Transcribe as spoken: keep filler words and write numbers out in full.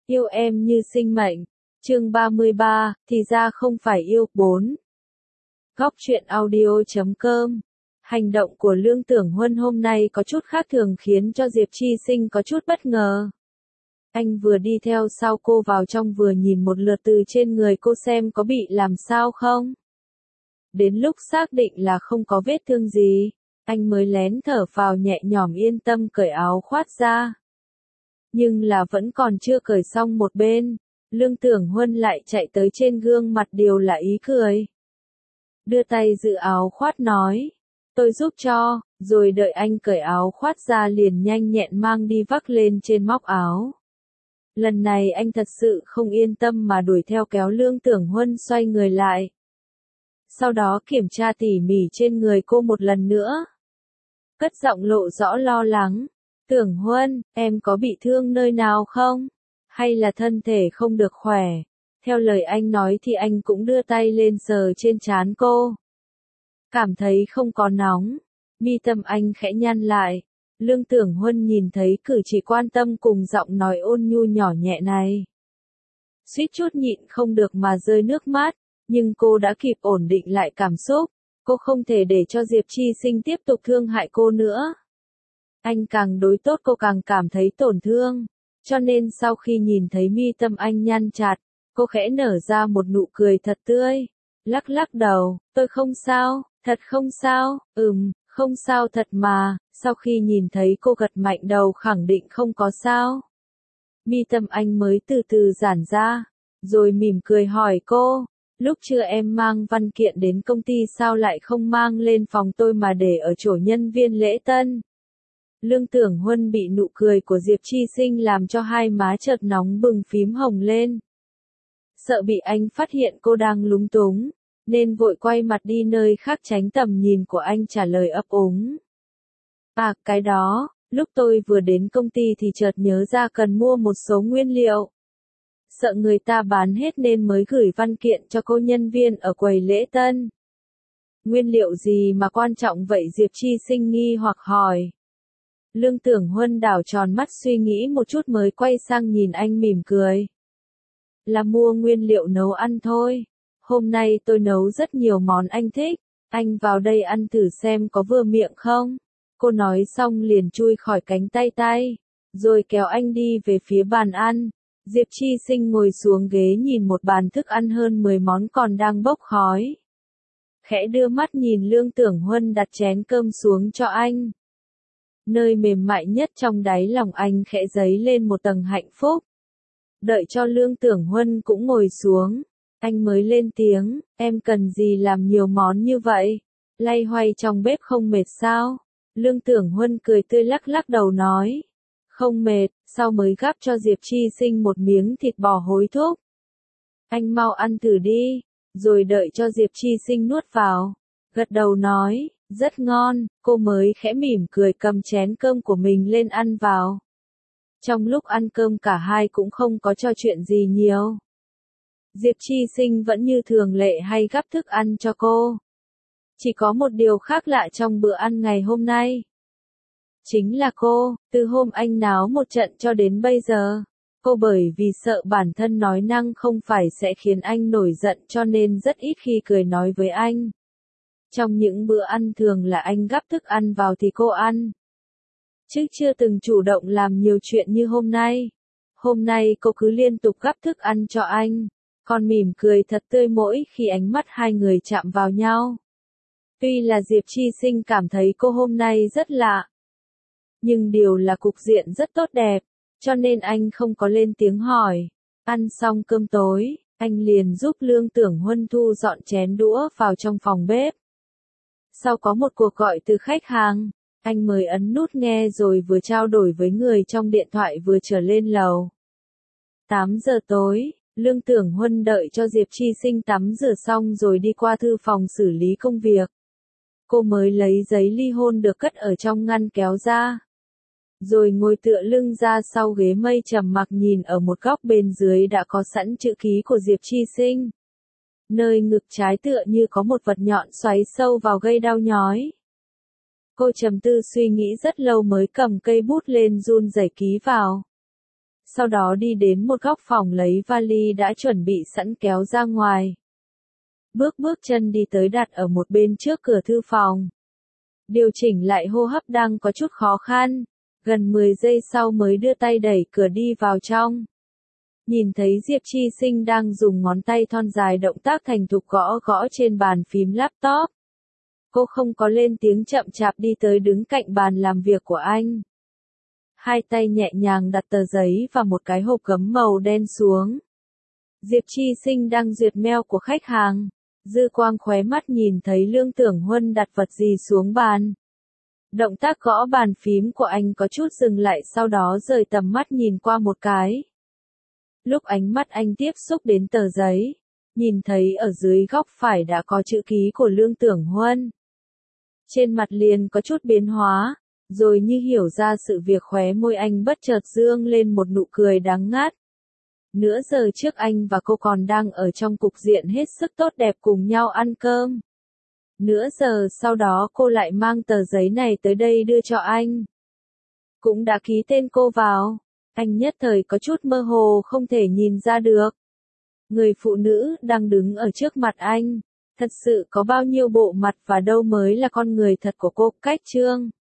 Yêu em như sinh mệnh. Chương ba mươi ba, thì ra không phải yêu. bốn. Góc truyện audio chấm com. Hành động của Lương Tưởng Huân hôm nay có chút khác thường khiến cho Diệp Chi Sinh có chút bất ngờ. Anh vừa đi theo sau cô vào trong vừa nhìn một lượt từ trên người cô xem có bị làm sao không. Đến lúc xác định là không có vết thương gì, anh mới lén thở phào nhẹ nhõm yên tâm cởi áo khoác ra. Nhưng là vẫn còn chưa cởi xong một bên, Lương Tưởng Huân lại chạy tới trên gương mặt đều là ý cười. Đưa tay giữ áo khoác nói, tôi giúp cho, rồi đợi anh cởi áo khoác ra liền nhanh nhẹn mang đi vác lên trên móc áo. Lần này anh thật sự không yên tâm mà đuổi theo kéo Lương Tưởng Huân xoay người lại. Sau đó kiểm tra tỉ mỉ trên người cô một lần nữa. Cất giọng lộ rõ lo lắng. Tưởng Huân, em có bị thương nơi nào không? Hay là thân thể không được khỏe? Theo lời anh nói thì anh cũng đưa tay lên sờ trên trán cô. Cảm thấy không có nóng. Mi tâm anh khẽ nhăn lại. Lương Tưởng Huân nhìn thấy cử chỉ quan tâm cùng giọng nói ôn nhu nhỏ nhẹ này. Suýt chút nhịn không được mà rơi nước mắt, nhưng cô đã kịp ổn định lại cảm xúc. Cô không thể để cho Diệp Chi Sinh tiếp tục thương hại cô nữa. Anh càng đối tốt cô càng cảm thấy tổn thương, cho nên sau khi nhìn thấy mi tâm anh nhăn chặt, cô khẽ nở ra một nụ cười thật tươi, lắc lắc đầu, tôi không sao, thật không sao, ừm, không sao thật mà. Sau khi nhìn thấy cô gật mạnh đầu khẳng định không có sao, mi tâm anh mới từ từ giãn ra, rồi mỉm cười hỏi cô, lúc trưa em mang văn kiện đến công ty sao lại không mang lên phòng tôi mà để ở chỗ nhân viên lễ tân? Lương Tưởng Huân bị nụ cười của Diệp Chi Sinh làm cho hai má chợt nóng bừng phím hồng lên. Sợ bị anh phát hiện cô đang lúng túng, nên vội quay mặt đi nơi khác tránh tầm nhìn của anh trả lời ấp úng. À, cái đó, lúc tôi vừa đến công ty thì chợt nhớ ra cần mua một số nguyên liệu. Sợ người ta bán hết nên mới gửi văn kiện cho cô nhân viên ở quầy lễ tân. Nguyên liệu gì mà quan trọng vậy? Diệp Chi Sinh nghi hoặc hỏi. Lương Tưởng Huân đảo tròn mắt suy nghĩ một chút mới quay sang nhìn anh mỉm cười. Là mua nguyên liệu nấu ăn thôi. Hôm nay tôi nấu rất nhiều món anh thích. Anh vào đây ăn thử xem có vừa miệng không? Cô nói xong liền chui khỏi cánh tay tay, rồi kéo anh đi về phía bàn ăn. Diệp Chi Sinh ngồi xuống ghế nhìn một bàn thức ăn hơn mười món còn đang bốc khói. Khẽ đưa mắt nhìn Lương Tưởng Huân đặt chén cơm xuống cho anh. Nơi mềm mại nhất trong đáy lòng anh khẽ dấy lên một tầng hạnh phúc. Đợi cho Lương Tưởng Huân cũng ngồi xuống, anh mới lên tiếng, em cần gì làm nhiều món như vậy? Loay hoay trong bếp không mệt sao? Lương Tưởng Huân cười tươi lắc lắc đầu nói, không mệt. Sau mới gắp cho Diệp Chi Sinh một miếng thịt bò hối thúc. Anh mau ăn thử đi, rồi đợi cho Diệp Chi Sinh nuốt vào. Gật đầu nói, rất ngon, cô mới khẽ mỉm cười cầm chén cơm của mình lên ăn vào. Trong lúc ăn cơm cả hai cũng không có trò chuyện gì nhiều. Diệp Chi Sinh vẫn như thường lệ hay gắp thức ăn cho cô. Chỉ có một điều khác lạ trong bữa ăn ngày hôm nay. Chính là cô, từ hôm anh náo một trận cho đến bây giờ, cô bởi vì sợ bản thân nói năng không phải sẽ khiến anh nổi giận cho nên rất ít khi cười nói với anh. Trong những bữa ăn thường là anh gắp thức ăn vào thì cô ăn. Chứ chưa từng chủ động làm nhiều chuyện như hôm nay. Hôm nay cô cứ liên tục gắp thức ăn cho anh, còn mỉm cười thật tươi mỗi khi ánh mắt hai người chạm vào nhau. Tuy là Diệp Chi Sinh cảm thấy cô hôm nay rất lạ, nhưng điều là cục diện rất tốt đẹp, cho nên anh không có lên tiếng hỏi. Ăn xong cơm tối, anh liền giúp Lương Tưởng Huân thu dọn chén đũa vào trong phòng bếp. Sau có một cuộc gọi từ khách hàng, anh mới ấn nút nghe rồi vừa trao đổi với người trong điện thoại vừa trở lên lầu. tám giờ tối, Lương Tưởng Huân đợi cho Diệp Chi Sinh tắm rửa xong rồi đi qua thư phòng xử lý công việc. Cô mới lấy giấy ly hôn được cất ở trong ngăn kéo ra. Rồi ngồi tựa lưng ra sau ghế mây trầm mặc nhìn ở một góc bên dưới đã có sẵn chữ ký của Diệp Chi Sinh. Nơi ngực trái tựa như có một vật nhọn xoáy sâu vào gây đau nhói. Cô trầm tư suy nghĩ rất lâu mới cầm cây bút lên run rẩy ký vào. sau đó đi đến một góc phòng lấy vali đã chuẩn bị sẵn kéo ra ngoài. Bước bước chân đi tới đặt ở một bên trước cửa thư phòng. Điều chỉnh lại hô hấp đang có chút khó khăn, gần mười giây sau mới đưa tay đẩy cửa đi vào trong. Nhìn thấy Diệp Chi Sinh đang dùng ngón tay thon dài động tác thành thục gõ gõ trên bàn phím laptop. Cô không có lên tiếng, chậm chạp đi tới đứng cạnh bàn làm việc của anh. Hai tay nhẹ nhàng đặt tờ giấy và một cái hộp gấm màu đen xuống. Diệp Chi Sinh đang duyệt mail của khách hàng. Dư quang khóe mắt nhìn thấy Lương Tưởng Huân đặt vật gì xuống bàn. Động tác gõ bàn phím của anh có chút dừng lại, sau đó rời tầm mắt nhìn qua một cái. Lúc ánh mắt anh tiếp xúc đến tờ giấy, nhìn thấy ở dưới góc phải đã có chữ ký của Lương Tưởng Huân. Trên mặt liền có chút biến hóa, rồi như hiểu ra sự việc, khóe môi anh bất chợt dương lên một nụ cười đắng ngắt. Nửa giờ trước anh và cô còn đang ở trong cục diện hết sức tốt đẹp cùng nhau ăn cơm. Nửa giờ sau đó cô lại mang tờ giấy này tới đây đưa cho anh. Cũng đã ký tên cô vào. Anh nhất thời có chút mơ hồ không thể nhìn ra được. Người phụ nữ đang đứng ở trước mặt anh, thật sự có bao nhiêu bộ mặt và đâu mới là con người thật của cô. Cách chương